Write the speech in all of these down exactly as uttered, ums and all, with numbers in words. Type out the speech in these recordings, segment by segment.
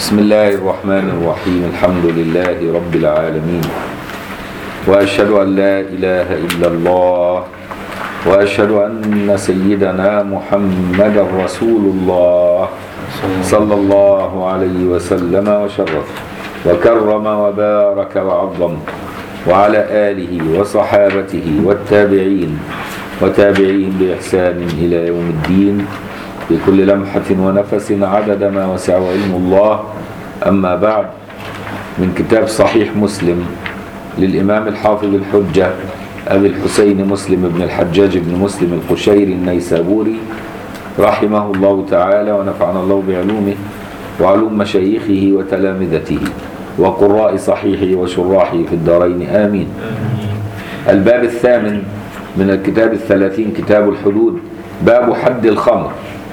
بسم الله الرحمن الرحيم. الحمد لله رب العالمين، وأشهد أن لا إله إلا الله، وأشهد أن سيدنا محمد رسول الله صلى الله عليه وسلم وشرف وكرم وبارك وعظم، وعلى آله وصحابته والتابعين وتابعين بإحسان إلى يوم الدين بكل لمحة ونفس عدد ما وسع علم الله. أما بعد، من كتاب صحيح مسلم للإمام الحافظ الحجة أبي الحسين مسلم بن الحجاج بن مسلم القشيري النيسابوري رحمه الله تعالى، ونفعنا الله بعلومه وعلوم مشايخه وتلامذته وقراء صحيحه وشراحه في الدارين آمين. الباب الثامن من الكتاب الثلاثين، كتاب الحدود، باب حد الخمر.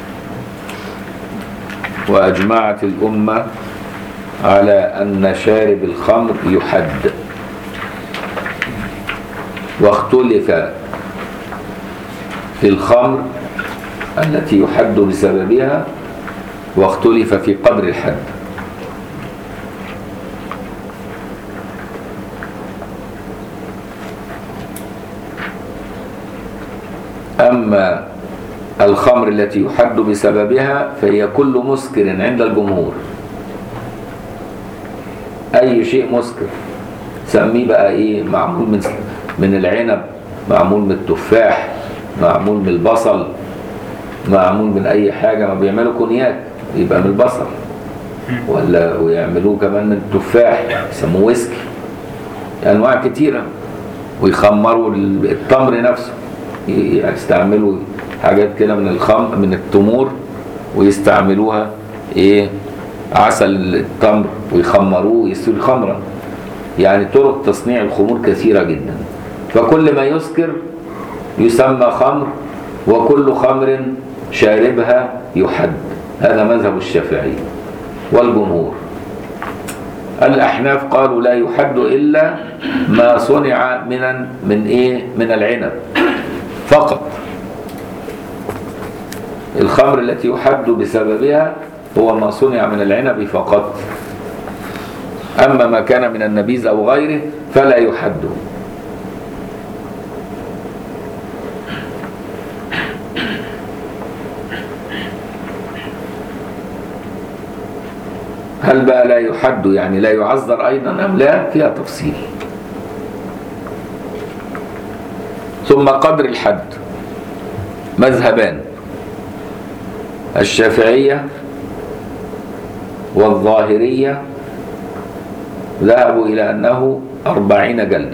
وأجمعت الأمة على أن شارب الخمر يحد، واختلف في الخمر التي يحد بسببها، واختلف في قدر الحد. أما الخمر التي يحد بسببها فهي كل مسكر عند الجمهور، أي شيء مسكر، سميه بقى إيه، معمول من من العنب، معمول من التفاح، معمول من البصل، معمول من أي حاجة. ما بيعملوا كونياك يبقى من البصل، ولا ويعملوه كمان من التفاح يسموه ويسكي، أنواع كتيرة. ويخمروا التمر نفسه، يستعملوا حاجات كده من الخم من التمور ويستعملوها ايه، عسل التمر، ويخمروه ويصير خمرا. يعني طرق تصنيع الخمور كثيرة جدا، فكل ما يسكر يسمى خمر، وكل خمر شاربها يحد. هذا مذهب الشافعي والجمهور. الأحناف قالوا لا يحد إلا ما صنع من من ايه من العنب فقط. الخمر التي يحد بسببها هو ما صنع من العنب فقط، أما ما كان من النبيذ أو غيره فلا يحد. هل بقى لا يحد يعني لا يعذر أيضا أم لا؟ فيها تفصيل. ثم قدر الحد، مذهبان، الشافعية والظاهرية ذهبوا إلى أنه أربعين جلدة،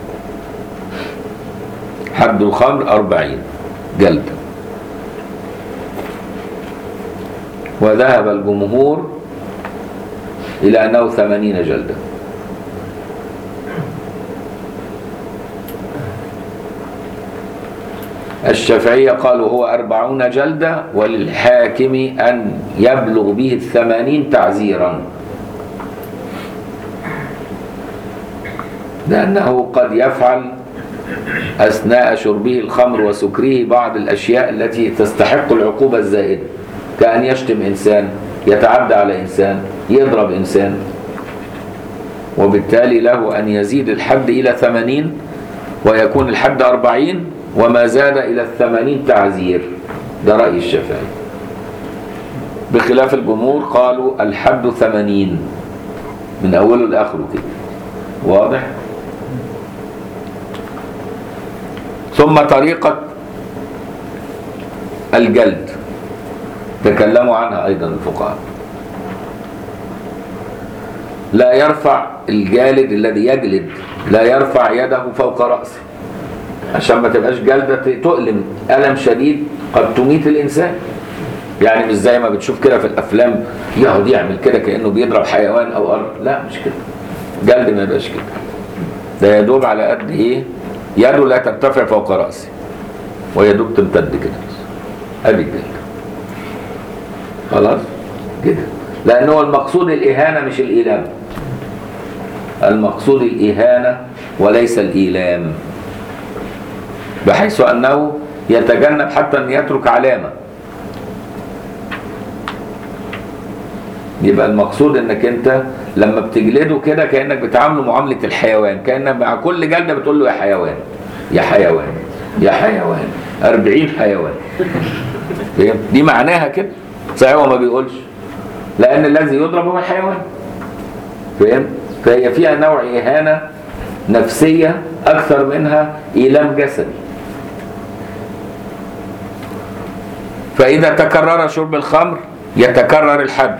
حد الخمر أربعين جلدة. وذهب الجمهور إلى أنه ثمانين جلدة. الشافعية قالوا هو أربعون جلدة، وللحاكم أن يبلغ به الثمانين تعزيرا، لأنه قد يفعل أثناء شربه الخمر وسكره بعض الأشياء التي تستحق العقوبة الزائدة، كأن يشتم إنسان، يتعدى على إنسان، يضرب إنسان، وبالتالي له أن يزيد الحد إلى ثمانين، ويكون الحد أربعين، وما زاد إلى الثمانين تعزير. ده رأي الشافعي، بخلاف الجمهور قالوا الحد ثمانين من أوله لآخره كده. واضح؟ ثم طريقة الجلد تكلموا عنها أيضا الفقهاء. لا يرفع الجالد الذي يجلد، لا يرفع يده فوق رأسه، عشان ما تبقاش جلدة تؤلم ألم شديد قد تميت الإنسان. يعني مش زي ما بتشوف كده في الأفلام يقعد يعمل كده كأنه بيضرب حيوان أو أرض، لا مش كده. جلد ما يبقاش كده، ده يدوب على قد إيه، يده لا ترتفع فوق رأسه، ويدوب تمتد كده، أدي الجلد. خلاص كده، لأنه المقصود الإهانة مش الإيلام. المقصود الإهانة وليس الإيلام، بحيث أنه يتجنب حتى أن يترك علامة. يبقى المقصود انك انت لما بتجلده كده كانك بتعامله معامله الحيوان، كانك مع كل جلده بتقول له يا حيوان يا حيوان يا حيوان أربعين حيوان. فهمت؟ دي معناها كده. صحيح هو ما بيقولش، لان الذي يضرب هو الحيوان. فهمت؟ فهي فيها نوع اهانه نفسيه اكثر منها ايلام جسدي. فاذا تكرر شرب الخمر يتكرر الحد.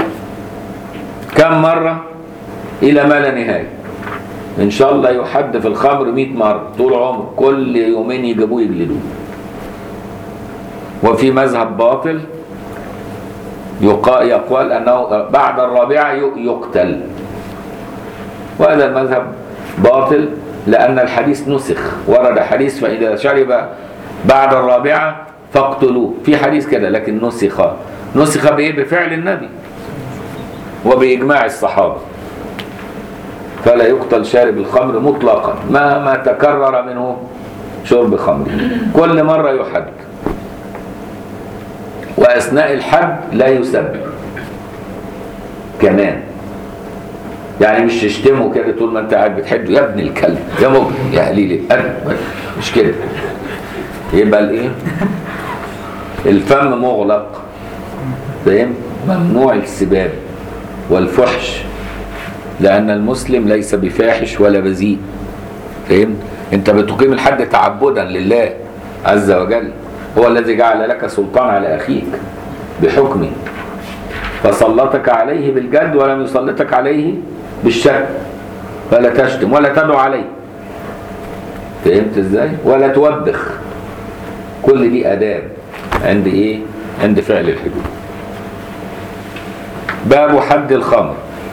كم مرة؟ إلى ما لا نهاية. إن شاء الله يحد في الخمر مئة مرة طول عمر، كل يومين يجيبوه يجلدوه. وفي مذهب باطل يقال أنه بعد الرابعة يقتل، وهذا المذهب باطل لأن الحديث نسخ. ورد حديث فإذا شرب بعد الرابعة فاقتلوه، في حديث كده، لكن نسخ. نسخ بإيه؟ بفعل النبي وبإجماع الصحابة. فلا يقتل شارب الخمر مطلقا مهما تكرر منه شرب خمر، كل مرة يحد. وأثناء الحد لا يسب كمان، يعني مش تشتمه كده طول ما انت قاعد بتحده يا ابن الكلب يا مجرم يا قليل الادب، مش كده. يبقى الايه؟ الفم مغلق. فاهم؟ ممنوع السباب والفحش، لأن المسلم ليس بفاحش ولا بذيء. فهمت؟ أنت بتقيم الحد تعبدا لله عز وجل، هو الذي جعل لك سلطان على أخيك بحكمه، فسلطك عليه بالجد ولم يسلطك عليه بالشك. فلا تشتم ولا تدعو عليه. فهمت ازاي؟ ولا توبخ. كل دي آداب عند ايه؟ عند فعل الحدود. باب حد الخمر.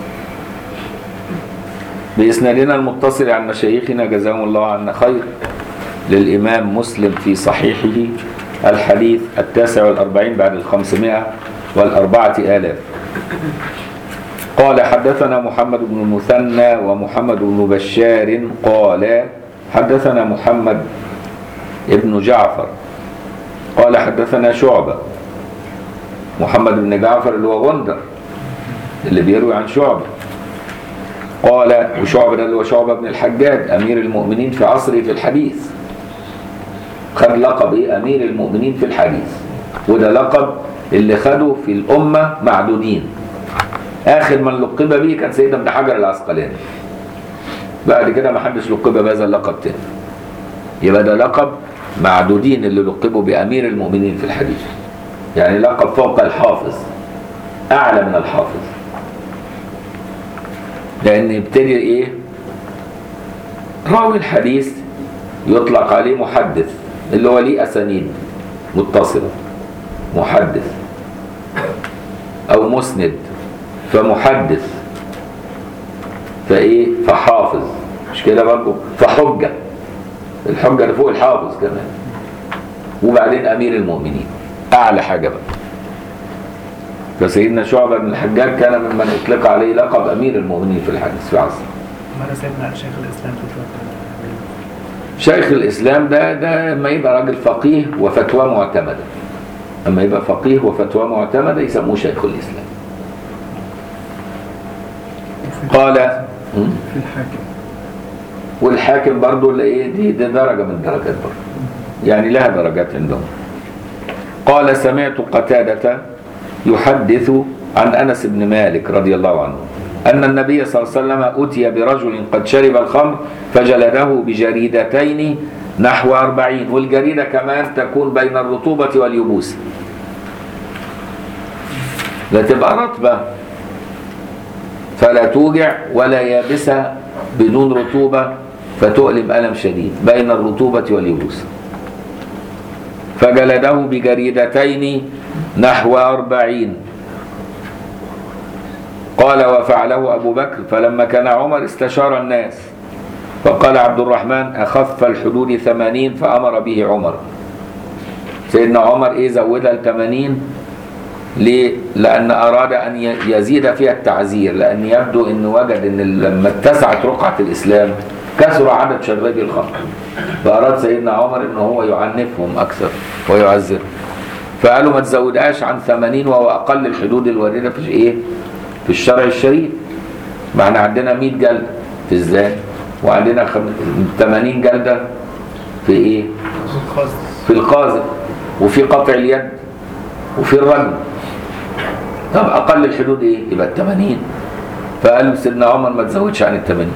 بإسنادنا المتصل عن مشايخنا جزاهم الله عنا خير للإمام مسلم في صحيحه الحديث التاسع والأربعين بعد الخمسمائة والأربعة آلاف. قال حدثنا محمد بن المثنى ومحمد بن بشار قال حدثنا محمد ابن جعفر قال حدثنا شعبة. محمد بن جعفر اللي هو غندر اللي بيروي عن شعبة. قال وشعبة اللي هو شعبة بن الحجاج أمير المؤمنين في عصره في الحديث، خد لقب إيه؟ أمير المؤمنين في الحديث، وده لقب اللي خده في الأمة معدودين. آخر من لقب به كان سيدنا ابن حجر العسقلاني، بعد كده ما حدش لقب بهذا اللقب تاني. يبقى ده لقب معدودين اللي لقبوا بأمير المؤمنين في الحديث، يعني لقب فوق الحافظ، أعلى من الحافظ، لأن يبتدي إيه؟ راوي الحديث يطلق عليه محدث اللي هو ليه أسانيد متصلة، محدث أو مسند، فمحدث فإيه؟ فحافظ، مش كده برضه؟ فحجة، الحجة اللي فوق الحافظ كمان، وبعدين أمير المؤمنين أعلى حاجة بقى. فسيدنا شعبة بن الحجاج كان ممن اطلق عليه لقب أمير المؤمنين في الحديث في عصره. ماذا سيدنا شيخ الإسلام في شيخ الإسلام ده ده اما يبقى راجل فقيه وفتوى معتمدة، اما يبقى فقيه وفتوى معتمدة يسموه شيخ الإسلام. قال في الحاكم، والحاكم برضو اللي ايه دي, دي درجة من درجات برضو، يعني لها درجات عندهم. قال سمعت قتادة يحدث عن أنس بن مالك رضي الله عنه أن النبي صلى الله عليه وسلم أتي برجل قد شرب الخمر فجلده بجريدتين نحو أربعين، والجريدة كمان تكون بين الرطوبة واليبوس، لا تبقى رطبة فلا توجع ولا يابسة بدون رطوبة فتؤلم ألم شديد، بين الرطوبة واليبوس. فجلده بجريدتين نحو أربعين. قال وفعله أبو بكر، فلما كان عمر استشار الناس فقال عبد الرحمن أخف الحدود ثمانين فأمر به عمر. سيدنا عمر إيه زودها لثمانين ليه؟ لأن أراد أن يزيد فيها التعزير، لأن يبدو أن وجد أن لما اتسعت رقعة الإسلام كثر عدد شرابي الخمر، فأراد سيدنا عمر أنه هو يعنفهم أكثر ويعزر، فقالوا ما تزودهاش عن ثمانين وهو أقل الحدود الواردة في إيه؟ في الشرع الشريف. ما احنا عندنا مئة جلدة في الزاني، وعندنا ثمانين جلدة في ايه؟ في القاذف، وفي قطع اليد، وفي الرجم. طب اقل الحدود ايه؟ يبقى الثمانين. فقال سيدنا عمر ما تزودش عن الثمانين.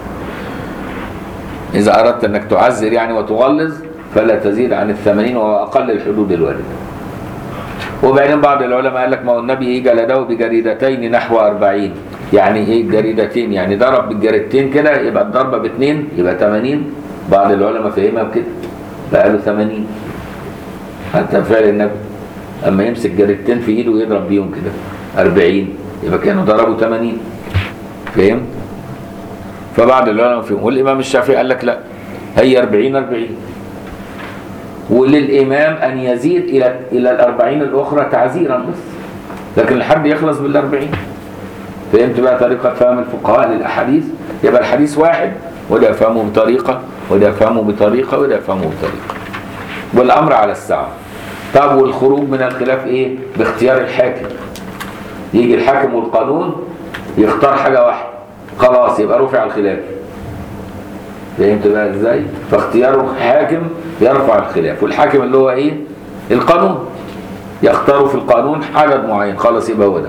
اذا اردت انك تعزر يعني وتغلظ فلا تزيد عن الثمانين، وهو اقل الحدود الواردة. وبعدين بعض العلماء قال لك ما هو النبي ايه جلده بجريدتين نحو أربعين. يعني ايه جريدتين؟ يعني ضرب بالجريدتين كده يبقى الضربة باثنين يبقى ثمانين. بعض العلماء فهمها بكده فقالوا ثمانين. حتى فعل النبي اما يمسك جريدتين في ايده ويضرب بيهم كده أربعين يبقى كانوا ضربوا ثمانين. فهم؟ فبعض العلماء فهم. والامام الشافعي قال لك لا، هي أربعين أربعين، وللامام ان يزيد الى الى الأربعين الاخرى تعزيرا بس، لكن الحد يخلص بالأربعين. فهمت بقى طريقة فهم الفقهاء للأحاديث؟ يبقى الحديث واحد، وده يفهمه بطريقة وده يفهمه بطريقة وده يفهمه بطريقة، والأمر على السعة. طب والخروج من الخلاف إيه؟ باختيار الحاكم. يجي الحاكم والقانون يختار حاجة واحدة خلاص يبقى رفع الخلاف. فهمت بقى إزاي؟ فاختيار الحاكم يرفع الخلاف، والحاكم اللي هو إيه؟ القانون. يختاروا في القانون عدد معين خلاص يبقى هو ده.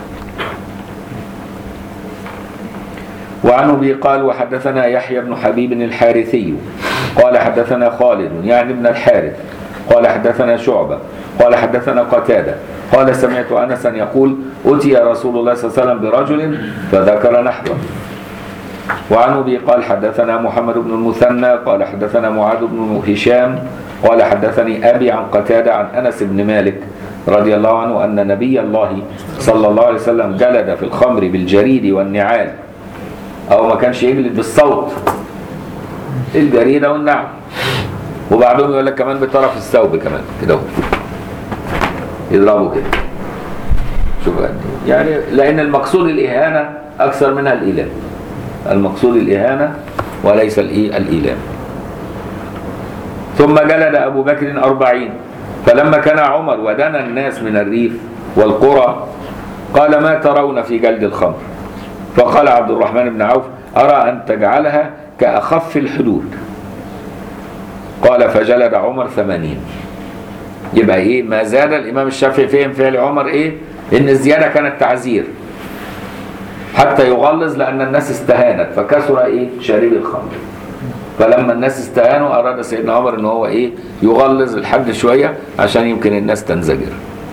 وعن أبي قال وحدثنا يحيى بن حبيب الحارثي قال حدثنا خالد يعني ابن الحارث قال حدثنا شعبة قال حدثنا قتادة قال سمعت أنسا يقول أتي رسول الله صلى الله عليه وسلم برجل فذكر نحوه. وعن أبي قال حدثنا محمد بن المثنى قال حدثنا معاذ بن هشام قال حدثني أبي عن قتادة عن أنس بن مالك رضي الله عنه أن نبي الله صلى الله عليه وسلم جلد في الخمر بالجريد والنعال، أو ما كانش يجلد بالصوت، الجريدة والنعل، وبعضهم يقول لك كمان بطرف الثوب كمان كده يضربوا كده. شوف يعني لأن المقصود الإهانة أكثر منها الإيلام. المقصود الإهانة وليس الإيلام. ثم جلد أبو بكر أربعين. فلما كان عمر ودنا الناس من الريف والقرى قال ما ترون في جلد الخمر؟ فقال عبد الرحمن بن عوف أرى أن تجعلها كأخف الحدود. قال فجلد عمر ثمانين. يبقى إيه ما زاد. الإمام الشافعي فهم فعل عمر إيه؟ إن الزيادة كانت تعزير حتى يغلظ، لأن الناس استهانت فكثر إيه شارب الخمر. فلما الناس استهانوا أراد سيدنا عمر إن هو إيه يغلظ الحد شوية عشان يمكن الناس تنزجر.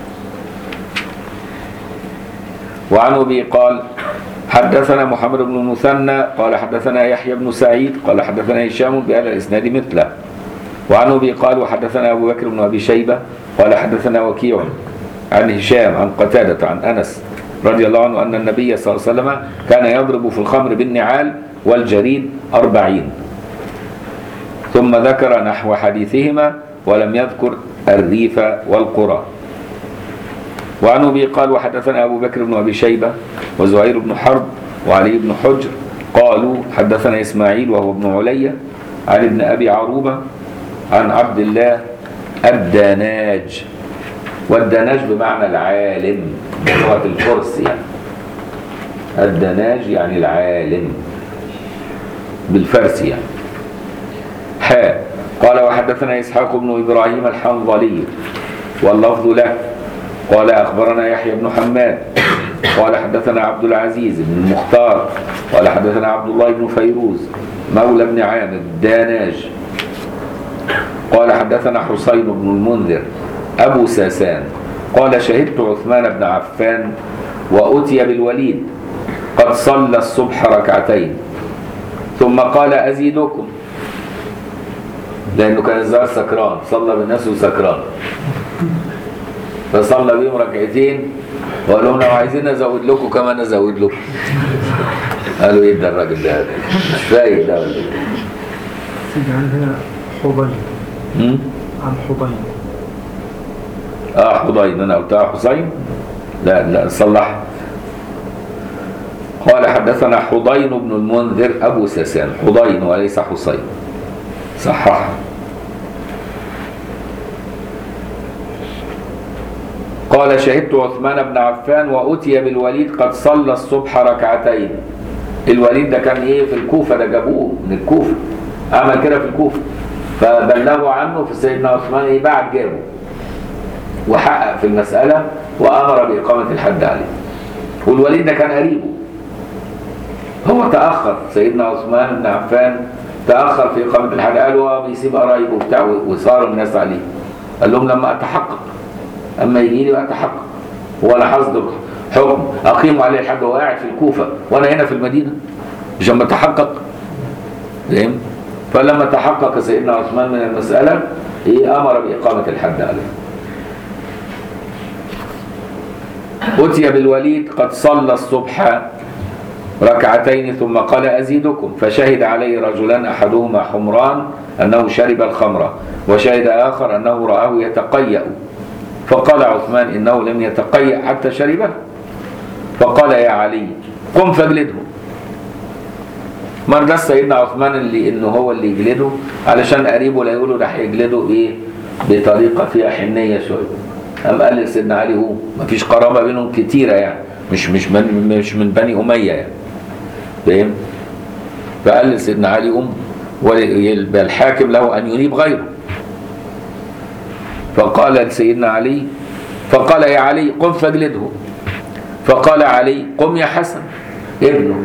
وعن أبي قال حدثنا محمد بن المثنى قال حدثنا يحيى بن سعيد قال حدثنا هشام بهذا الإسناد مثله. وعن أبي قال وحدثنا أبو بكر بن أبي شيبة قال حدثنا وكيع عن هشام عن قتادة عن أنس رضي الله عنه أن النبي صلى الله عليه وسلم كان يضرب في الخمر بالنعال والجريد أربعين. ثم ذكر نحو حديثهما ولم يذكر الريف والقرى. وعن أبي قال وحدثنا أبو بكر بن أبي شيبة وزهير بن حرب وعلي بن حجر قالوا حدثنا إسماعيل وهو ابن عليا عن ابن أبي عروبة عن عبد الله الداناج. والداناج بمعنى العالم بلغة الفرس يعني. الداناج يعني العالم بالفرس يعني. حاء قال وحدثنا إسحاق بن إبراهيم الحنظلي واللفظ له قال أخبرنا يحيى بن حماد قال حدثنا عبد العزيز بن المختار قال حدثنا عبد الله بن فيروز مولى بن عامر الداناج قال حدثنا حسين بن المنذر أبو ساسان قال شهدت عثمان بن عفان وأتي بالوليد قد صلى الصبح ركعتين ثم قال أزيدكم، لأنه كان الظاهر سكران، صلى بالناس وسكران فصلى بهم ركعتين وقال لهم لو عايزين ازود لكم كمان ازود لكم. قالوا ايه ده الراجل ده مش فايق ده ولا ايه؟ سيدي عندنا حضين عن حضين. اه حضين انا قلتها حسين؟ لا لا صلح. قال حدثنا حضين بن المنذر ابو ساسان، حضين وليس حسين، صحح. قال شهدت عثمان بن عفان وأتي بالوليد قد صلى الصبح ركعتين. الوليد ده كان ايه في الكوفة، ده جابوه من الكوفة، عمل كده في الكوفة فبلغوا عنه، فسيدنا عثمان ايه بعد جابه وحقق في المسألة وأمر بإقامة الحد عليه. والوليد ده كان قريبه، هو تأخر سيدنا عثمان بن عفان تأخر في إقامة الحد، قالوا هو بيسيب قرايبه وبتاع وصار الناس عليه. قال لهم لما أتحقق، أما يجي لي وأتحقق وأنا هصدر حكم أقيم عليه الحد وهو قاعد في الكوفة وأنا هنا في المدينة، مش لما أتحقق. فاهم؟ فلما تحقق سيدنا عثمان من المسألة إيه أمر بإقامة الحد عليه. أتي بالوليد قد صلى الصبح ركعتين ثم قال أزيدكم، فشهد عليه رجلان أحدهما حمران أنه شرب الخمر، وشهد آخر أنه رآه يتقيأ، فقال عثمان إنه لم يتقيأ حتى شربه، فقال يا علي قم فاجلده. مرة سيدنا عثمان اللي إنه هو اللي يجلده علشان قريبه لا يقولوا ده هيجلده إيه بطريقة فيها حنية شوية. قام قال لسيدنا علي هو مفيش قرابة بينهم كتيرة يعني، مش مش من مش من بني أمية يعني. فاهم؟ فقال لسيدنا علي أم والحاكم له أن ينيب غيره. فقال لسيدنا علي فقال يا علي قم فاجلده، فقال علي قم يا حسن ابنه،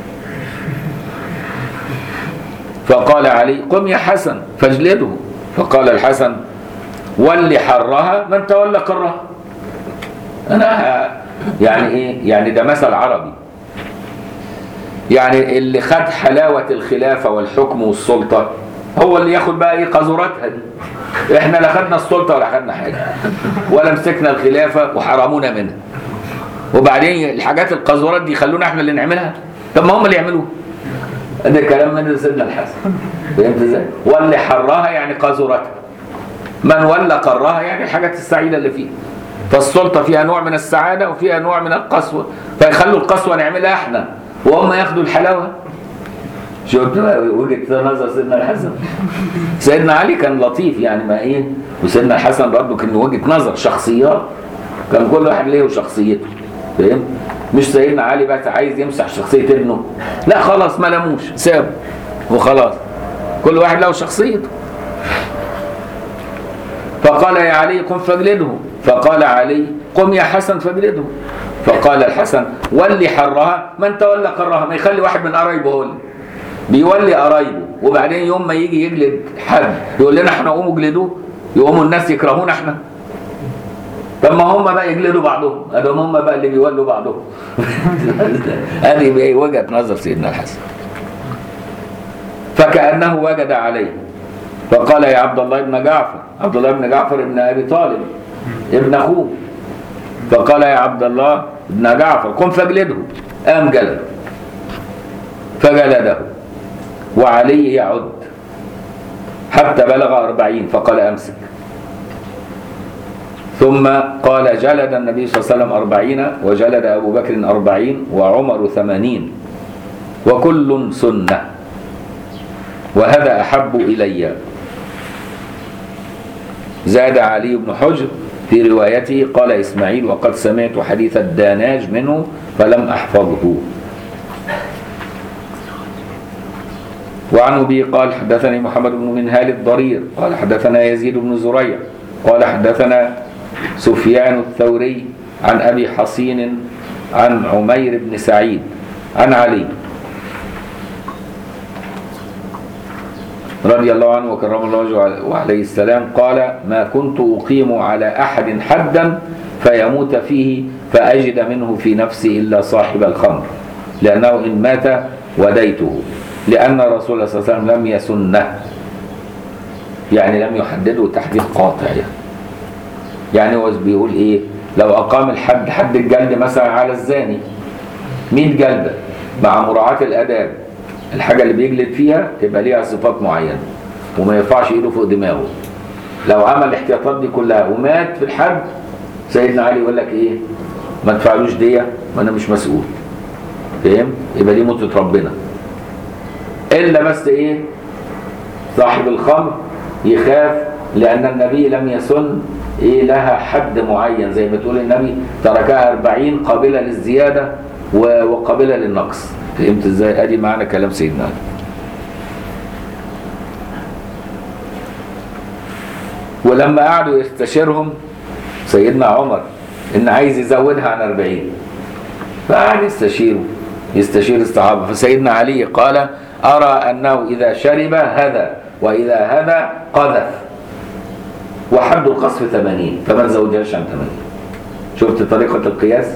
فقال علي قم يا حسن فاجلده، فقال الحسن واللي حرها من تولى قرها. أنا يعني إيه؟ يعني ده مثل عربي، يعني اللي خد حلاوة الخلافة والحكم والسلطة هو اللي ياخد بقى إيه قذوراتها دي. إحنا لا خدنا السلطة ولا خدنا حاجة ولا مسكنا الخلافة وحرمونا منها، وبعدين الحاجات القذورات دي خلونا إحنا اللي نعملها. طب ما هم اللي يعملوها. ده كلام من سيدنا الحسن. فهمت إزاي؟ واللي حرها يعني قذوراتها، من ولى قرها يعني الحاجات السعيدة اللي فيها. فالسلطة فيها نوع من السعادة وفيها نوع من القسوة، فيخلوا القسوة نعملها احنا وهم ياخدوا الحلاوة. شفت وجهة نظر سيدنا الحسن. سيدنا علي كان لطيف يعني ما ايه، وسيدنا الحسن برضه كان وجهة نظر شخصيات، كان كل واحد له شخصيته. فاهم؟ مش سيدنا علي بقى عايز يمسح شخصية ابنه، لا خلاص ما لموش سابه وخلاص، كل واحد له شخصيته. فقال يا علي قم فاجلده، فقال علي قم يا حسن فاجلده، فقال الحسن واللي حرها من تولى قرها. ما يخلي واحد من قرايبه هو اللي بيولي قرايبه، وبعدين يوم ما يجي يجلد حد يقول لنا احنا قوموا اجلدوه، يقوموا الناس يكرهونا احنا. طب ما هم بقى يجلدوا بعضهم، ادهم هم بقى اللي بيولوا بعضهم. هذه وجهة نظر سيدنا الحسن. فكأنه وجد عليه فقال يا عبد الله بن جعفر، عبد الله بن جعفر ابن ابي طالب ابن اخوه، فقال يا عبد الله بن جعفر قم فاجلده، قام جلده فجلده وعلي يعد حتى بلغ أربعين، فقال أمسك. ثم قال جلد النبي صلى الله عليه وسلم أربعين، وجلد أبو بكر أربعين، وعمر ثمانين، وكل سنة، وهذا أحب إلي. زاد علي بن حجر في روايته قال إسماعيل وقد سمعت حديث الداناج منه فلم أحفظه. وعن أبي قال حدثني محمد بن منهال الضرير قال حدثنا يزيد بن زريع قال حدثنا سفيان الثوري عن أبي حصين عن عمير بن سعيد عن علي رضي الله عنه وكرم الله وجهه وعليه السلام قال ما كنت أقيم على أحد حدا فيموت فيه فأجد منه في نفسي إلا صاحب الخمر، لأنه إن مات وديته، لأن رسول الله صلى الله عليه وسلم لم يسنه، يعني لم يحدده تحديد قاطع. يعني يعني هو بيقول إيه؟ لو أقام الحد حد الجلد مثلا على الزاني مئة جلدة مع مراعاة الآداب، الحاجة اللي بيجلد فيها تبقى ليها صفات معينة وما يرفعش ايده فوق دماغه. لو عمل الاحتياطات دي كلها ومات في الحد، سيدنا علي يقول لك ايه؟ ما تدفعلوش دية، ما انا مش مسؤول. فاهم؟ يبقى دي موتة ربنا. الا بس ايه؟ صاحب الخمر يخاف، لان النبي لم يسن ايه لها حد معين، زي ما تقول النبي تركها أربعين قابلة للزيادة وقابلة للنقص. فهمت ازاي؟ ادي معنى كلام سيدنا علي. ولما قعدوا يستشيرهم سيدنا عمر ان عايز يزودها عن أربعين، فقعد يستشيره يستشير الصحابة، فسيدنا علي قال أرى أنه إذا شرب هذا وإذا هذا قذف، وحد القذف ثمانين، فما زودهاش عن ثمانين. شفت طريقة القياس؟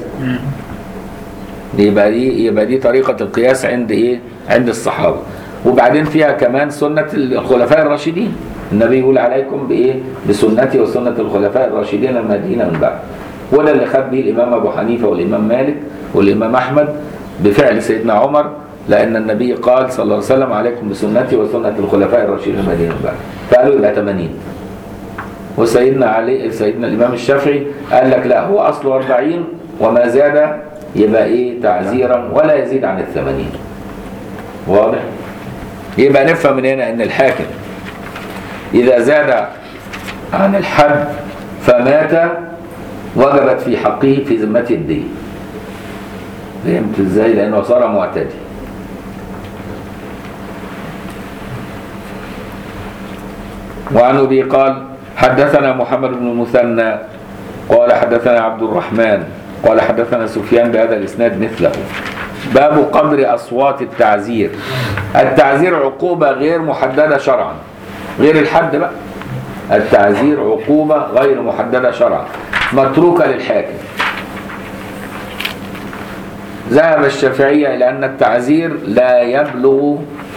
يبقى دي يبقى دي طريقة القياس عند إيه؟ عند الصحابة. وبعدين فيها كمان سنة الخلفاء الراشدين، النبي يقول عليكم بإيه؟ بسنتي وسنة الخلفاء الراشدين المهديين من بعد. وده اللي خد به الإمام أبو حنيفة والإمام مالك والإمام أحمد بفعل سيدنا عمر، لأن النبي قال صلى الله عليه وسلم عليكم بسنتي وسنة الخلفاء الراشدين المهديين من بعد، فقالوا يبقى ثمانين. وسيدنا علي سيدنا الإمام الشافعي قال لك لا، هو أصله أربعين وما زاد يبقى إيه؟ تعزيرا ولا يزيد عن الثمانين. واضح؟ يبقى نفهم من هنا أن الحاكم إذا زاد عن الحد فمات وجبت في حقه في ذمته الدين. فهمت ازاي؟ لأنه صار معتدي. وعن أبي قال حدثنا محمد بن المثنى قال حدثنا عبد الرحمن قال حدثنا سفيان بهذا الإسناد مثله. باب قدر أصوات التعزير. التعزير عقوبة غير محددة شرعا، غير الحد بقى. التعزير عقوبة غير محددة شرعا متروكة للحاكم. ذهب الشافعية إلى أن التعزير لا يبلغ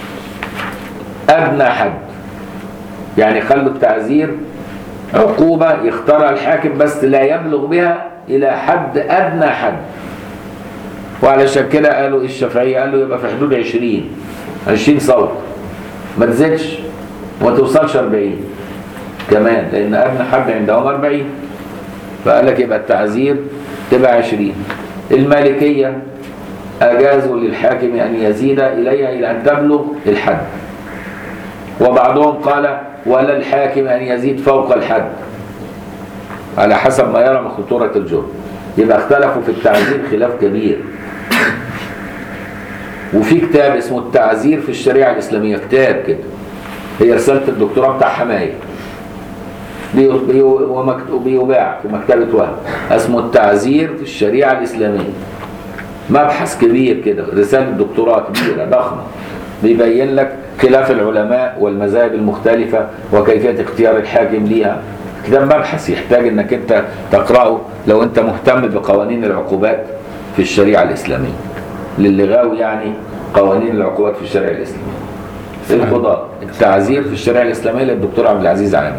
أدنى حد، يعني خلوا التعزير عقوبة يختارها الحاكم بس لا يبلغ بها إلى حد أدنى حد. وعلى كده قالوا الشافعية قالوا يبقى في حدود عشرين عشرين صوت، ما تزيدش وما توصلش أربعين كمان، لأن أدنى حد عندهم أربعين، فقال لك يبقى التعزير تبقى عشرين. المالكية أجازوا للحاكم أن يزيد إليها إلى أن تبلغ الحد، وبعضهم قال ولا الحاكم أن يزيد فوق الحد على حسب ما يرى من خطورة الجرم. يبقى اختلفوا في التعزير خلاف كبير. وفي كتاب اسمه التعزير في الشريعة الإسلامية، كتاب كده، هي رسالة الدكتوراه بتاع حماية، وبيباع في مكتبة وهب، اسمه التعزير في الشريعة الإسلامية. مبحث كبير كده، رسالة دكتوراه كبيرة ضخمة، بيبين لك خلاف العلماء والمذاهب المختلفة وكيفية اختيار الحاكم ليها. كتاب مبحث يحتاج انك انت تقرأه لو انت مهتم بقوانين العقوبات في الشريعة الإسلامية، للي غاوي يعني قوانين العقوبات في الشريعة الإسلامية. القضاء التعزير في الشريعة الإسلامية للدكتور عبد العزيز عامر،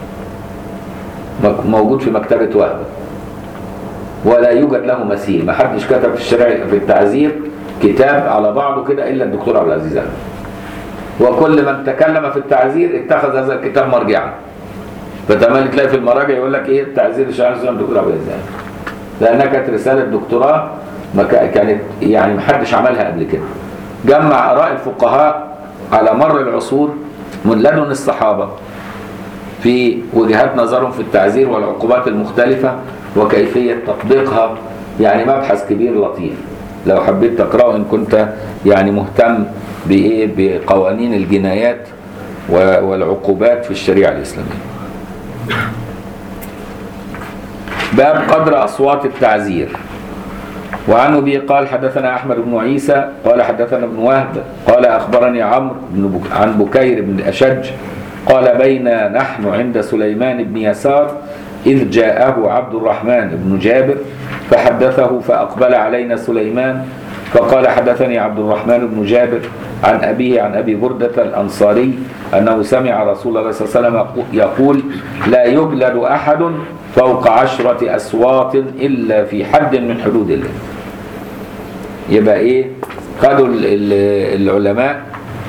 موجود في مكتبة وهب، ولا يوجد له مثيل. ما حدش كتب في الشريعة في التعزير كتاب على بعضه كده إلا الدكتور عبد العزيز عامر، وكل من تكلم في التعزير اتخذ هذا الكتاب مرجعا. فتمالي تلاقي في المراجع يقول لك ايه التعزير الشرعي الإسلامي الدكتور عبد العزيز عامر، لأنها كانت رسالة دكتوراه كانت يعني محدش عملها قبل كده. جمع آراء الفقهاء على مر العصور من لدن الصحابة في وجهات نظرهم في التعزير والعقوبات المختلفة وكيفية تطبيقها. يعني مبحث كبير لطيف لو حبيت تقرأه إن كنت يعني مهتم بإيه بقوانين الجنايات والعقوبات في الشريعة الإسلامية. باب قدر أصوات التعزير. وعن أبي قال حدثنا أحمد بن عيسى قال حدثنا ابن وهب قال أخبرني عمرو عن بكير بن أشج قال بينا نحن عند سليمان بن يسار إذ جاءه عبد الرحمن بن جابر فحدثه فأقبل علينا سليمان فقال حدثني عبد الرحمن بن جابر عن أبيه عن أبي بردة الأنصاري أنه سمع رسول الله صلى الله عليه وسلم يقول لا يجلد أحد فوق عشرة أصوات إلا في حد من حدود الله. يبقى إيه؟ خدوا العلماء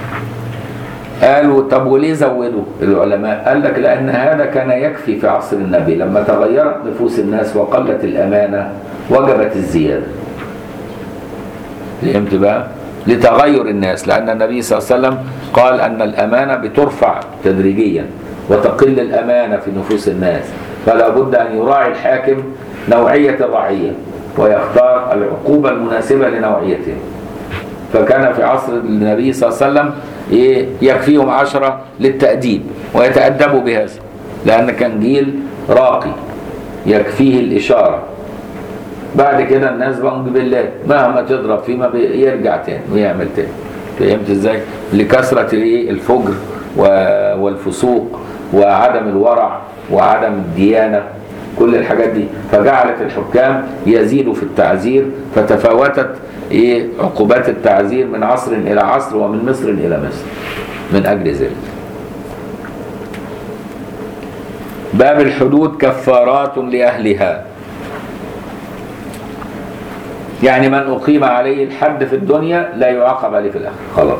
قالوا طب وليه زودوا العلماء؟ قال لك لأن هذا كان يكفي في عصر النبي، لما تغيرت نفوس الناس وقلت الأمانة وجبت الزيادة. فهمت بقى؟ لتغير الناس، لأن النبي صلى الله عليه وسلم قال أن الأمانة بترفع تدريجيا وتقل الأمانة في نفوس الناس، فلا بد أن يراعي الحاكم نوعية الرعية ويختار العقوبة المناسبة لنوعيته. فكان في عصر النبي صلى الله عليه وسلم يكفيهم عشرة للتأديب ويتأدبوا بهذا، لأن كان جيل راقي يكفيه الإشارة. بعد كده الناس بقوا بالله مهما تضرب فيه ما بيرجع تاني ويعمل تاني. فهمت ازاي؟ لكثرة الفجر والفسوق وعدم الورع وعدم الديانة، كل الحاجات دي فجعلت الحكام يزيدوا في التعزير، فتفاوتت ايه عقوبات التعزير من عصر الى عصر ومن مصر الى مصر من اجل ذلك. باب الحدود كفارات لأهلها، يعني من أقيم عليه الحد في الدنيا لا يعاقب عليه في الآخرة خلاص.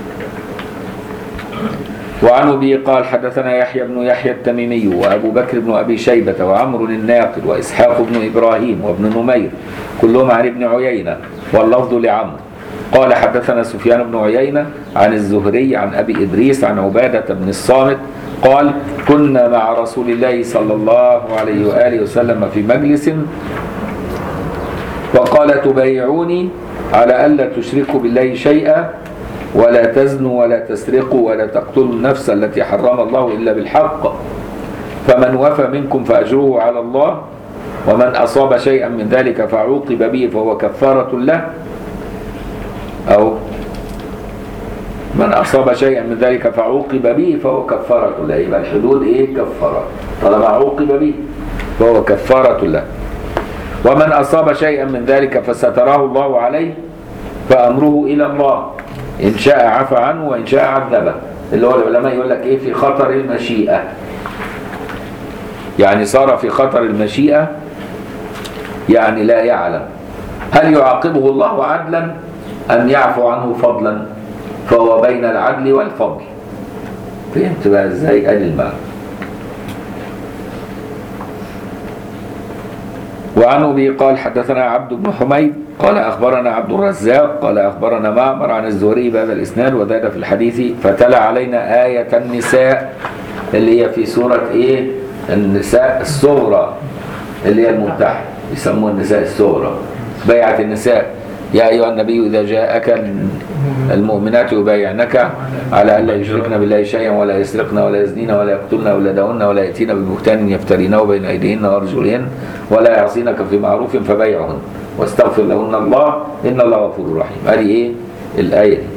وعن أبي قال حدثنا يحيى بن يحيى التميمي وأبو بكر بن أبي شيبة وعمرو الناقد وإسحاق بن إبراهيم وابن نمير كلهم عن ابن عيينة واللفظ لعمرو قال حدثنا سفيان بن عيينة عن الزهري عن أبي إدريس عن عبادة بن الصامت قال كنا مع رسول الله صلى الله عليه وآله وسلم في مجلس وقال تبايعوني على ألا تشركوا بالله شيئا ولا تزنوا ولا تسرقوا ولا تقتلوا النفس التي حرم الله إلا بالحق فمن وفى منكم فأجره على الله ومن أصاب شيئا من ذلك فعوقب به فهو كفارة له أو من أصاب شيئا من ذلك فعوقب به فهو كفارة له. يبقى الحدود إيه؟ كفارة، طالما عوقب به فهو كفارة له. ومن أصاب شيئا من ذلك فستراه الله عليه فأمره إلى الله إن شاء عفى عنه وإن شاء عذبه. اللي هو العلماء يقول لك إيه؟ في خطر المشيئة، يعني صار في خطر المشيئة، يعني لا يعلم هل يعاقبه الله عدلا أم يعفو عنه فضلا، فهو بين العدل والفضل. فهمت بقى ازاي؟ ادي المعنى. وعن أبي قال حدثنا عبد بن حميد قال أخبرنا عبد الرزاق قال أخبرنا معمر عن الزهري بهذا الإسناد وزاد في الحديث فتلا علينا آية النساء اللي هي في سورة إيه؟ النساء الصغرى اللي هي الممتحنة، يسموها النساء الصغرى، بيعة النساء. يا أيها النبي إذا جاءك المؤمنات يبايعنك على أن لا يشركن بالله شيئا ولا يسرقن ولا يزنين ولا يقتلن أولادهن ولا يأتين ببهتان يفترينه بين أيديهن وأرجلهن ولا يعصينك في معروف فبايعهن واستغفر لهن الله إن الله غفور رحيم. هذه إيه الآية دي.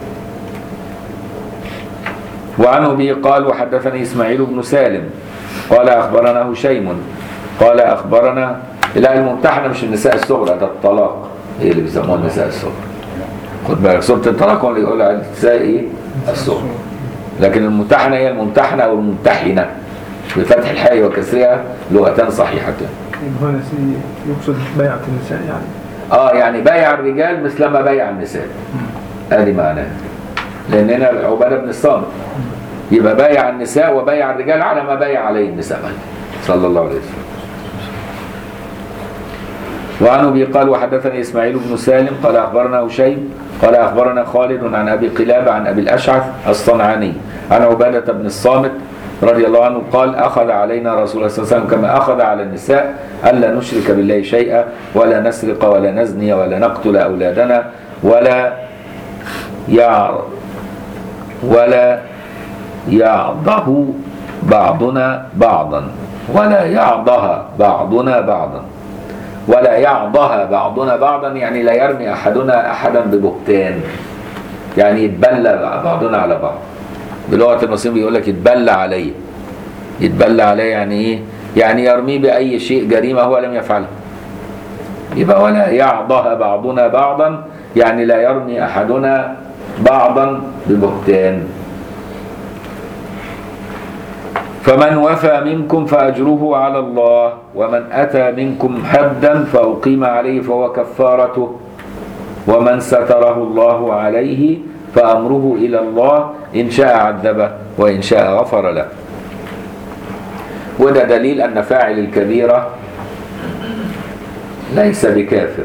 وعن أبي قال وحدثني إسماعيل بن سالم قال أخبرنا هشيم قال أخبرنا لا الممتحنة مش النساء الصغرى، ده الطلاق هي اللي بيسموها النساء الصغرى. خد بالك سورة الطلاق هو اللي يقول على النساء ايه؟ الصغرى. لكن الممتحنة هي الممتحنة او الممتحنة بفتح الحاء وكسرها لغتان صحيحتان. هنا يقصد بيعة النساء يعني. اه يعني بايع الرجال مثل ما بايع النساء. ادي معناه. لان هنا عبادة بن الصامت يبقى بايع النساء وبايع الرجال على ما بايع عليه النساء صلى الله عليه وسلم. وعن أبي قال وحدثني إسماعيل بن سالم قال أخبرنا هشيم قال أخبرنا خالد عن أبي قلابة عن أبي الأشعث الصنعاني عن عبادة بن الصامت رضي الله عنه قال أخذ علينا رسول الله صلى الله عليه وسلم كما أخذ على النساء ألا نشرك بالله شيئا ولا نسرق ولا نزني ولا نقتل أولادنا ولا يعر ولا يعضه بعضنا بعضا ولا يعضها بعضنا بعضا ولا يعضها بعضنا بعضا، يعني لا يرمي أحدنا أحدا ببهتان، يعني يتبلى بعضنا على بعض. بلغة المصريين بيقول لك يتبلى عليه. يتبلى عليه يعني إيه؟ يعني يرميه بأي شيء جريمة هو لم يفعله. يبقى ولا يعضها بعضنا بعضا يعني لا يرمي أحدنا بعضا ببهتان. فمن وفى منكم فأجره على الله ومن أتى منكم حدا فأقيم عليه فهو كفارته ومن ستره الله عليه فأمره إلى الله إن شاء عذبه وإن شاء غفر له. وده دليل أن فاعل الكبيرة ليس بكافر،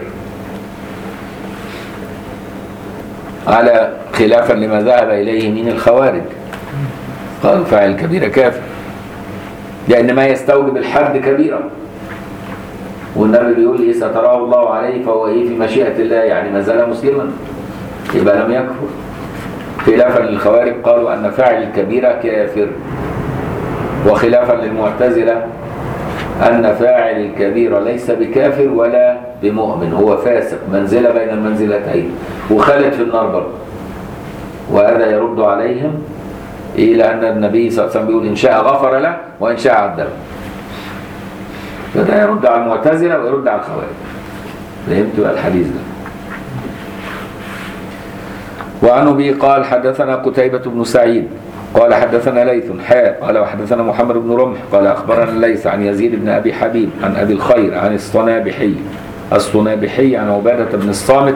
على خلافا لما ذهب إليه من الخوارج، قالوا فاعل الكبيرة كافر لأن ما يستوجب الحد كبيرة، والنبي بيقول إيه ستراه الله عليه فهو إيه في مشيئة الله، يعني ما زال مسلما يبقى لم يكفر. خلافا للخوارج قالوا أن فاعل الكبيرة كافر، وخلافا للمعتزلة أن فاعل الكبيرة ليس بكافر ولا بمؤمن، هو فاسق منزلة بين المنزلتين وخالد في النار برضه. وهذا يرد عليهم إلى أن النبي صلى الله عليه وسلم بيقول إن شاء غفر له وإن شاء عذبه. فده يرد على المعتزلة ويرد على الخوارج. فهمت بقى الحديث ده؟ وعن أبي قال حدثنا قتيبة بن سعيد قال حدثنا ليث حاء قال وحدثنا محمد بن رمح قال أخبرنا الليث عن يزيد بن أبي حبيب عن أبي الخير عن الصنابحي الصنابحي عن عبادة بن الصامت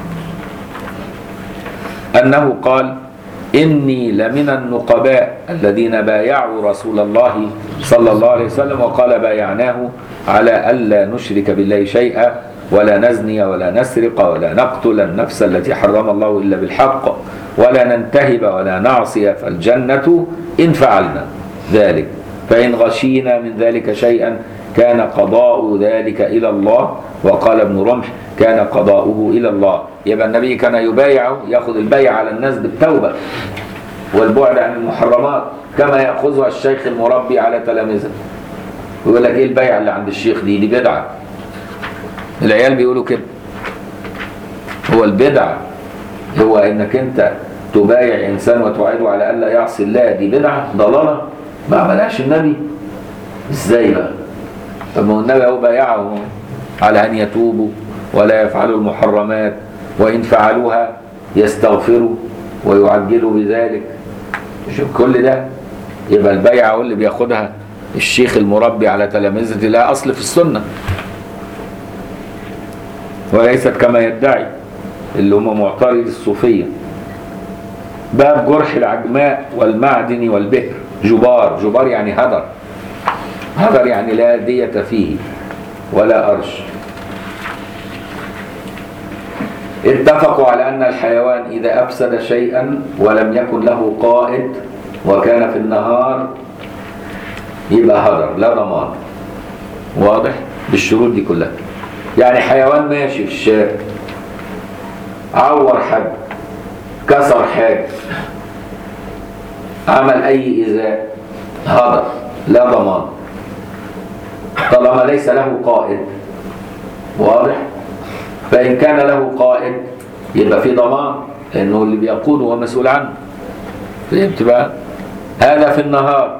أنه قال إني لمن النقباء الذين بايعوا رسول الله صلى الله عليه وسلم وقال بايعناه على ألا نشرك بالله شيئا ولا نزني ولا نسرق ولا نقتل النفس التي حرم الله إلا بالحق ولا ننتهب ولا نعصي فالجنة إن فعلنا ذلك، فإن غشينا من ذلك شيئا كان قضاء ذلك إلى الله. وقال ابن رمح كان قضاؤه إلى الله. يبقى النبي كان يبايع، يأخذ البيع على الناس بالتوبة والبعد عن المحرمات كما يأخذها الشيخ المربي على تلاميذه. يقول لك إيه البيع اللي عند الشيخ دي؟ دي بدعة. العيال بيقولوا كده. هو البدعة هو انك انت تبايع انسان وتوعده على الا يعصي الله، دي بدعة ضلالة ما عملهاش النبي. ازاي بقى؟ طب ما هو النبي هو بايعهم على ان يتوبوا ولا يفعلوا المحرمات، وان فعلوها يستغفروا ويعجلوا بذلك. شوف كل ده. يبقى البيعة هو اللي بياخدها الشيخ المربي على تلاميذه لا اصل في السنة، وليست كما يدعي اللي هم معترض الصوفية. باب جرح العجماء والمعدن والبئر. جبار، جبار يعني هدر، هدر يعني لا دية فيه ولا أرش. اتفقوا على أن الحيوان إذا أفسد شيئا ولم يكن له قائد وكان في النهار يبقى هدر لا ضمان. واضح؟ بالشروط دي كلها. يعني حيوان ماشي في الشارع عور حد، كسر حاجة، عمل أي إيذاء، هدر لا ضمان طالما ليس له قائد. واضح؟ فإن كان له قائد يبقى في ضمان لأنه اللي بيقوده هو مسؤول عنه. فهمت بقى؟ هذا في النهار.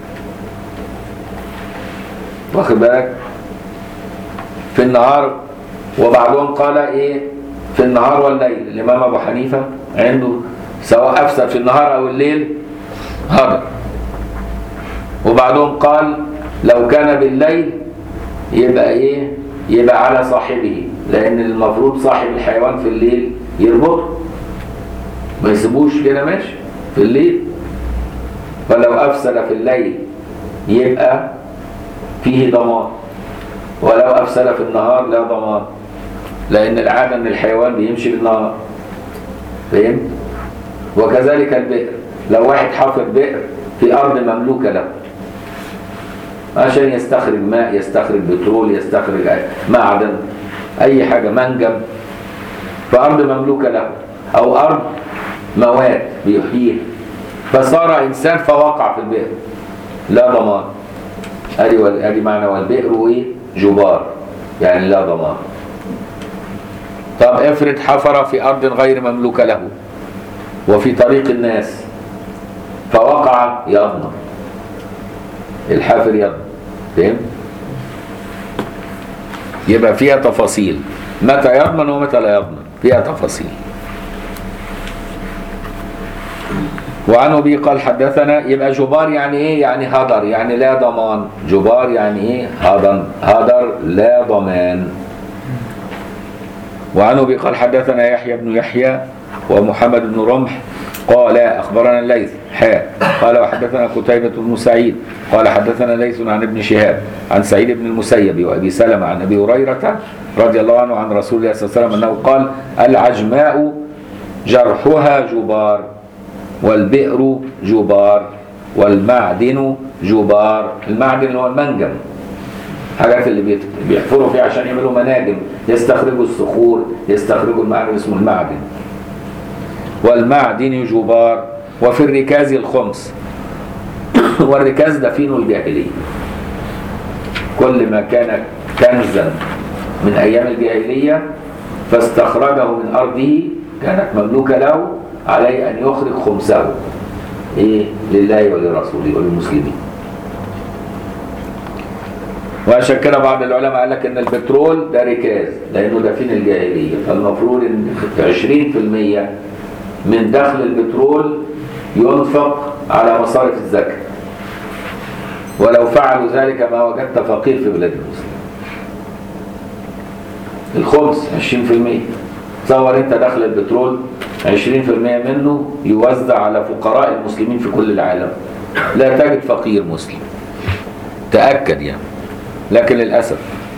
واخد بالك؟ في النهار. وبعضهم قال إيه في النهار والليل. الإمام أبو حنيفة عنده سواء أفسد في النهار أو الليل هدر. وبعضهم قال لو كان بالليل يبقى إيه يبقى على صاحبه، لأن المفروض صاحب الحيوان في الليل يربطه ما يسيبوش كده ماشي في الليل. فلو أفسد في الليل يبقى فيه ضمان، ولو أفسد في النهار لا ضمان، لأن العادة أن الحيوان بيمشي بالنهار. فهمت؟ وكذلك البئر. لو واحد حفر بئر في أرض مملوكة له عشان يستخرج ماء، يستخرج بترول، يستخرج معدن، أي حاجة، منجم، في أرض مملوكة له أو أرض مواد بيحييها، فصار إنسان فوقع في البئر لا ضمان. أدي أدي معنى والبئر وإيه؟ جبار، يعني لا ضمان. طب افرض حفر في أرض غير مملوكة له وفي طريق الناس فوقع، يضمن. الحافر يضمن. فهم؟ يبقى فيها تفاصيل متى يضمن ومتى لا يضمن، فيها تفاصيل. وعن أبي قال حدثنا. يبقى جبار يعني ايه؟ يعني هدر، يعني لا ضمان. جبار يعني ايه؟ هدر، هدر لا ضمان. وعن أبي قال حدثنا يحيى بن يحيى ومحمد بن رمح قال أخبرنا الليث حاء قال وحدثنا قتيبة بن سعيد قال حدثنا ليث عن ابن شهاب عن سعيد بن المسيب وأبي سلمة عن أبي هريرة رضي الله عنه عن رسول الله صلى الله عليه وسلم أنه قال العجماء جرحها جبار والبئر جبار. والمعدن جبار. المعدن اللي هو المنجم، حاجات اللي بيت- بيحفروا فيها عشان يعملوا مناجم، يستخرجوا الصخور، يستخرجوا المعدن، اسمه المعدن. والمعدن جبار. وفي الركاز الخمس. والركاز دفين الجاهلية، كل ما كان كنزا من أيام الجاهلية فاستخرجه من أرضه كانت مملوكة له، عليه أن يخرج خمسه إيه؟ لله ولرسوله وللمسلمين. وعشان كده بعض العلماء قال لك ان البترول ده ركاز لانه دفين الجاهليه، فالمفروض ان عشرين في المية من دخل البترول ينفق على مصارف الزكاه، ولو فعلوا ذلك ما وجدت فقير في بلاد المسلمين. الخمس عشرين في المية. تصور انت دخل البترول عشرين في المية منه يوزع على فقراء المسلمين في كل العالم، لا تجد فقير مسلم، تأكد يعني. لكن للأسف.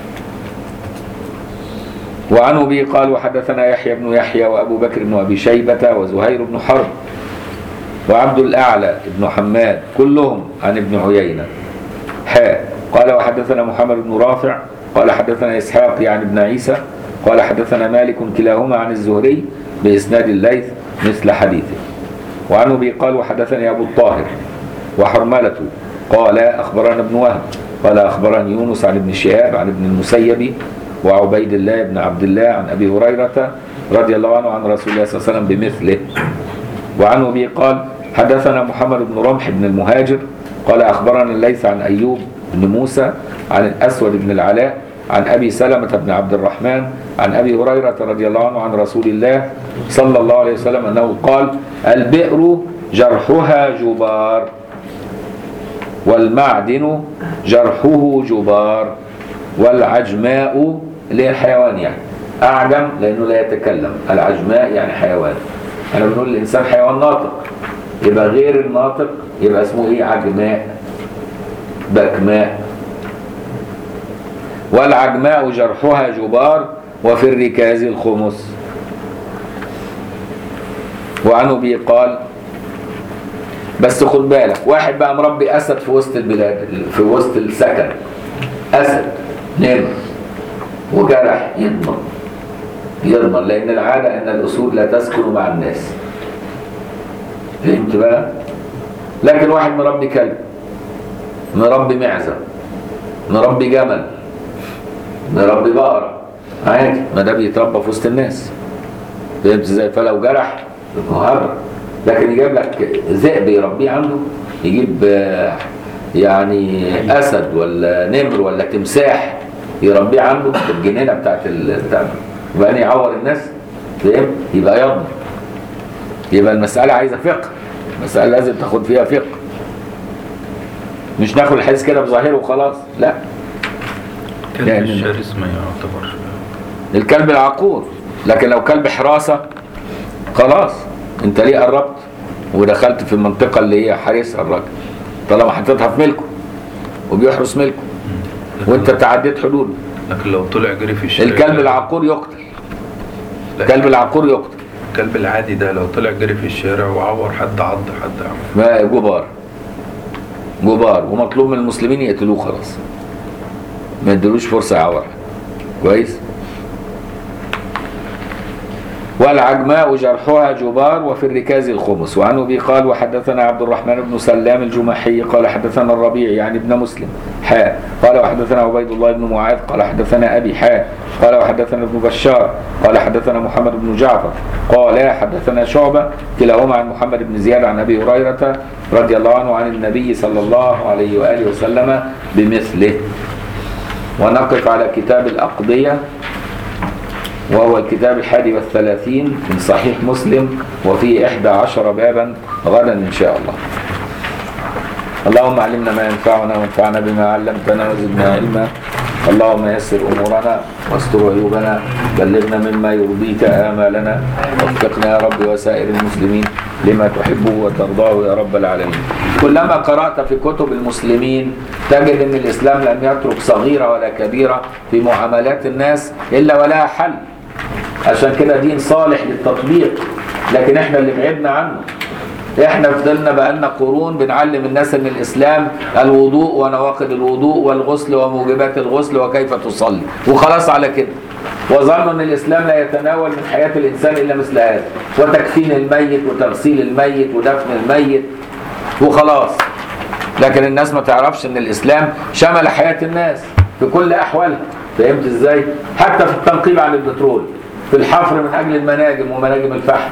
وعنه به قال وحدثنا يحيى بن يحيى وأبو بكر بن أبي شيبة وزهير بن حرب وعبد الأعلى بن حماد كلهم عن ابن عيينة. حاء قال وحدثنا محمد بن رافع قال حدثنا إسحاق يعني ابن عيسى قال حدثنا مالك كلاهما عن الزهري بإسناد الليث مثل حديثه. وعنه به قال وحدثني أبو الطاهر وحرملة قال أخبرنا ابن وهب قال أخبرني يونس عن ابن شهاب عن ابن المسيب وعبيد الله بن عبد الله عن أبي هريرة رضي الله عنه عن رسول الله صلى الله عليه وسلم بمثله. وعنه به قال حدثنا محمد بن رمح بن المهاجر قال أخبرنا الليث عن أيوب بن موسى عن الأسود بن العلاء عن أبي سلمة بن عبد الرحمن عن أبي هريرة رضي الله عنه عن رسول الله صلى الله عليه وسلم أنه قال البئر جرحها جبار والمعدن جرحه جبار والعجماء اللي هي الحيوان يعني أعجم لأنه لا يتكلم، العجماء يعني حيوان. أنا بنقول الإنسان حيوان ناطق، يبقى غير الناطق يبقى اسمه إيه؟ عجماء بكماء. والعجماء جرحها جبار وفي الركاز الخمس. وعنه به قال بس خد بالك، واحد بقى مربي أسد في وسط البلاد في وسط السكن، أسد نمر وجرح، يضمن يضمن لأن العادة أن الأسود لا تسكن مع الناس. فهمت بقى؟ لكن واحد مربي كلب، مربي معزة، مربي جمل، مربي بقرة، عادي، ما ده بيتربى في وسط الناس. فهمت ازاي؟ فلو جرح مهرب. لكن يجيب لك ذئب يربيه عنده، يجيب يعني أسد ولا نمر ولا تمساح يربيه عنده في الجنينة بتاعت البتاع، يبقى يعور الناس. فهمت؟ يبقى يضمن. يبقى المسألة عايزة فقه، مسألة لازم تاخد فيها فقه، مش مش ناخد الحديث كده بظاهره وخلاص، لا. كلب الشرس ما يعتبرش الكلب العقور، لكن لو كلب حراسة خلاص انت ليه قربت ودخلت في المنطقة اللي هي حارسها الراجل، طالما حطيتها في ملكه وبيحرس ملكه وانت تعديت حدوده. لكن لو طلع جري في الشارع الكلب العقور يقتل، الكلب العقور يقتل. الكلب العادي ده لو طلع جري في الشارع وعور حد، عض حد، عمل ما جبار جبار، ومطلوب من المسلمين يقتلوه خلاص، ما يدلوش فرصة يعور. كويس. والعجماء جرحها جبار وفي الركاز الخمس. وعنه به قال وحدثنا عبد الرحمن بن سلام الجمحي قال حدثنا الربيع يعني ابن مسلم حاء قال وحدثنا عبيد الله بن معاذ قال حدثنا أبي حاء قال وحدثنا ابن بشار قال حدثنا محمد بن جعفر قال حدثنا شعبة كلاهما عن محمد بن زياد عن أبي هريرة رضي الله عنه عن النبي صلى الله عليه وآله وسلم بمثله. ونقف على كتاب الأقضية وهو الكتاب الحادي والثلاثين من صحيح مسلم، وفيه إحدى عشر بابا غدا إن شاء الله. اللهم علمنا ما ينفعنا وانفعنا بما علمتنا وزدنا علما. اللهم يسر أمورنا واستر عيوبنا، بلغنا مما يرضيك آمالنا، وفقنا يا رب وسائر المسلمين لما تحبه وترضاه يا رب العالمين. كلما قرأت في كتب المسلمين تجد أن الإسلام لم يترك صغيرة ولا كبيرة في معاملات الناس إلا ولها حل. عشان كده دين صالح للتطبيق، لكن احنا اللي بعدنا عنه. احنا فضلنا بقالنا قرون بنعلم الناس ان الاسلام الوضوء ونواقض الوضوء والغسل وموجبات الغسل وكيف تصلي، وخلاص على كده. وظنوا ان الاسلام لا يتناول من حياة الانسان الا مثل هذا، وتكفين الميت وتغسيل الميت ودفن الميت وخلاص. لكن الناس ما تعرفش ان الاسلام شمل حياة الناس في كل احوالها. فهمت ازاي؟ حتى في التنقيب عن البترول، في الحفر من اجل المناجم ومناجم الفحم،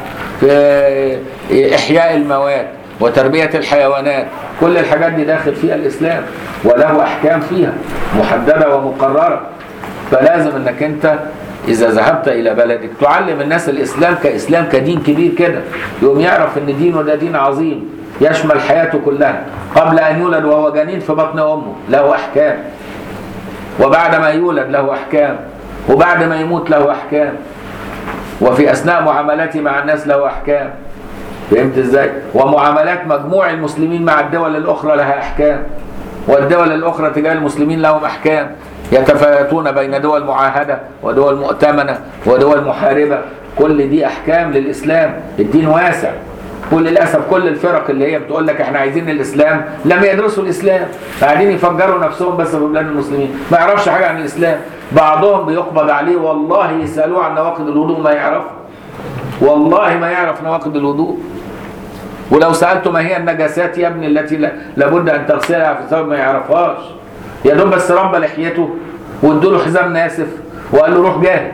في احياء المواد وتربية الحيوانات، كل الحاجات دي داخل فيها الاسلام وله احكام فيها محددة ومقررة. فلازم انك انت اذا ذهبت الى بلدك تعلم الناس الاسلام كاسلام، كدين كبير كده، يقوم يعرف ان دينه ده دين عظيم يشمل حياته كلها. قبل ان يولد وهو جنين في بطن امه له احكام، وبعد ما يولد له احكام، وبعد ما يموت له احكام، وفي اثناء معاملاته مع الناس له احكام. فهمت ازاي؟ ومعاملات مجموع المسلمين مع الدول الاخرى لها احكام، والدول الاخرى تجاه المسلمين لهم احكام. يتفاوتون بين دول معاهده ودول مؤتمنه ودول محاربه، كل دي احكام للاسلام. الدين واسع. وللاسف كل الفرق اللي هي بتقول لك احنا عايزين الاسلام لم يدرسوا الاسلام، قاعدين يفجروا نفسهم بس في بلاد المسلمين، ما يعرفش حاجه عن الاسلام. بعضهم بيقبض عليه والله يسالوه عن نواقض الوضوء ما يعرف، والله ما يعرف نواقض الوضوء. ولو سالته ما هي النجاسات يا ابني التي لابد ان تغسلها في ثوب ما يعرفهاش. يا دوب بس ربى لحيته وادوا له حزام ناسف وقال له روح جاهد.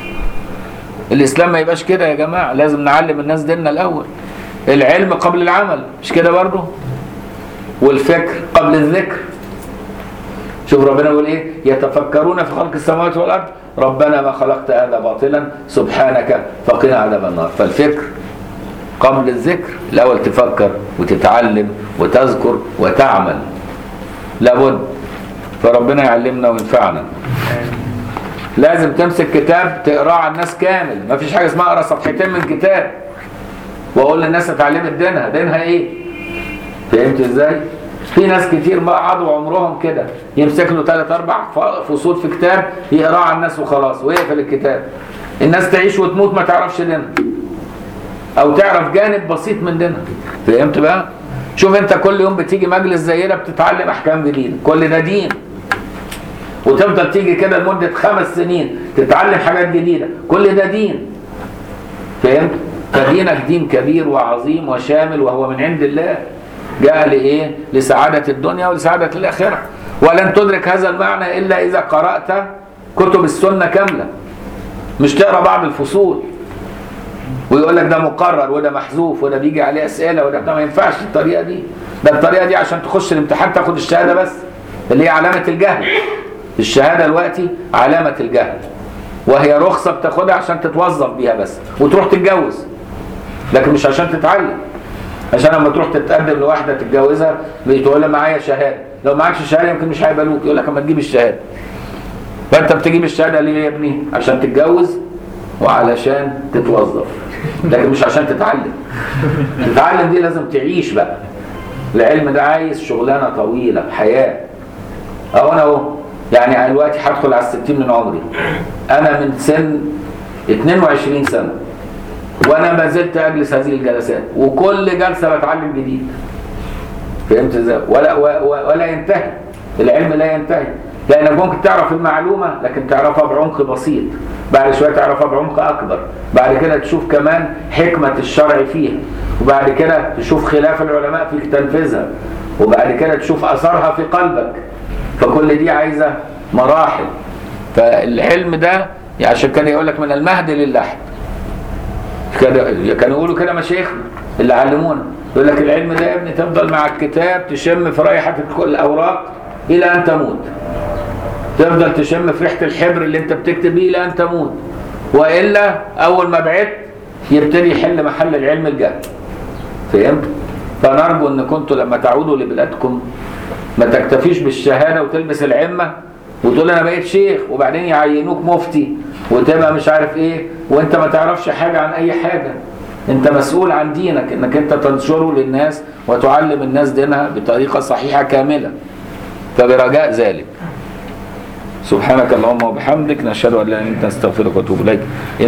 الاسلام ما يبقاش كده يا جماعه، لازم نعلم الناس ديننا الاول. العلم قبل العمل، مش كده برضه؟ والفكر قبل الذكر. شوف ربنا يقول ايه؟ يتفكرون في خلق السماوات والارض ربنا ما خلقت هذا باطلا سبحانك فقنا عذاب النار. فالفكر قبل الذكر، الاول تفكر وتتعلم وتذكر وتعمل، لابد. فربنا يعلمنا وينفعنا. لازم تمسك كتاب تقراه على الناس كامل، ما فيش حاجه اسمها اقرا صفحتين من كتاب واقول للناس اتعلمت دينها، دينها ايه؟ فهمت ازاي؟ في ناس كتير بقى قعدوا عمرهم كده يمسك له ثلاث اربع فصول في كتاب يقراه على الناس وخلاص ويقفل الكتاب. الناس تعيش وتموت ما تعرفش دينها او تعرف جانب بسيط من دينها. فهمت بقى؟ شوف انت كل يوم بتيجي مجلس زي ده بتتعلم احكام جديده، كل ده دين. وتفضل تيجي كده لمده خمس سنين تتعلم حاجات جديده، كل ده دين. فهمت؟ فدينك دين كبير وعظيم وشامل وهو من عند الله، جاء لإيه؟ لسعادة الدنيا ولسعادة الآخرة. ولن تدرك هذا المعنى إلا إذا قرأت كتب السنة كاملة، مش تقرأ بعض الفصول ويقول لك ده مقرر وده محذوف وده بيجي عليه أسئلة وده ما ينفعش الطريقة دي. ده الطريقة دي عشان تخش الامتحان تاخد الشهادة بس، اللي هي علامة الجهل. الشهادة دلوقتي علامة الجهل، وهي رخصة بتاخدها عشان تتوظف بيها بس وتروح تتجوز، لكن مش عشان تتعلم. عشان لما تروح تتقدم لواحده تتجوزها بتقول لها معايا شهاده، لو معكش شهاده يمكن مش هيقبلوك، يقول لك اما تجيب الشهاده. فانت بتجيب الشهاده ليه يا ابني؟ عشان تتجوز وعلشان تتوظف، لكن مش عشان تتعلم. تتعلم دي لازم تعيش بقى. العلم ده عايز شغلانه طويله، حياه. اهو انا اهو يعني دلوقتي هدخل على الستين من عمري، انا من سن اتنين وعشرين سنه وانا ما زلت اجلس هذه الجلسات وكل جلسه بتعلم جديد. فهمت ازاي؟ ولا ولا ينتهي العلم، لا ينتهي، لانك ممكن تعرف المعلومه لكن تعرفها بعمق بسيط، بعد شويه تعرفها بعمق اكبر، بعد كده تشوف كمان حكمه الشرع فيها، وبعد كده تشوف خلاف العلماء فيك تنفذها، وبعد كده تشوف اثرها في قلبك. فكل دي عايزه مراحل. فالعلم ده عشان كان يقول لك من المهد للحد، كانوا يقولوا كده مشايخنا اللي علمونا، يقول لك العلم ده يا ابني تفضل مع الكتاب تشم في رائحه الاوراق الى ان تموت، تفضل تشم في ريحه الحبر اللي انت بتكتب بيه الى ان تموت، والا اول ما بعدت يبتدي يحل محل العلم الجهل. فهمت؟ فنرجو ان كنتوا لما تعودوا لبلادكم ما تكتفيش بالشهاده وتلبس العمه وتقول انا بقيت شيخ وبعدين يعينوك مفتي وتبقى مش عارف ايه وانت ما تعرفش حاجه عن اي حاجه. انت مسؤول عن دينك، انك انت تنشره للناس وتعلم الناس دينها بطريقه صحيحه كامله. فبرجاء ذلك سبحانك اللهم وبحمدك نشهد ان لا اله الا انت نستغفرك ونتوب اليك.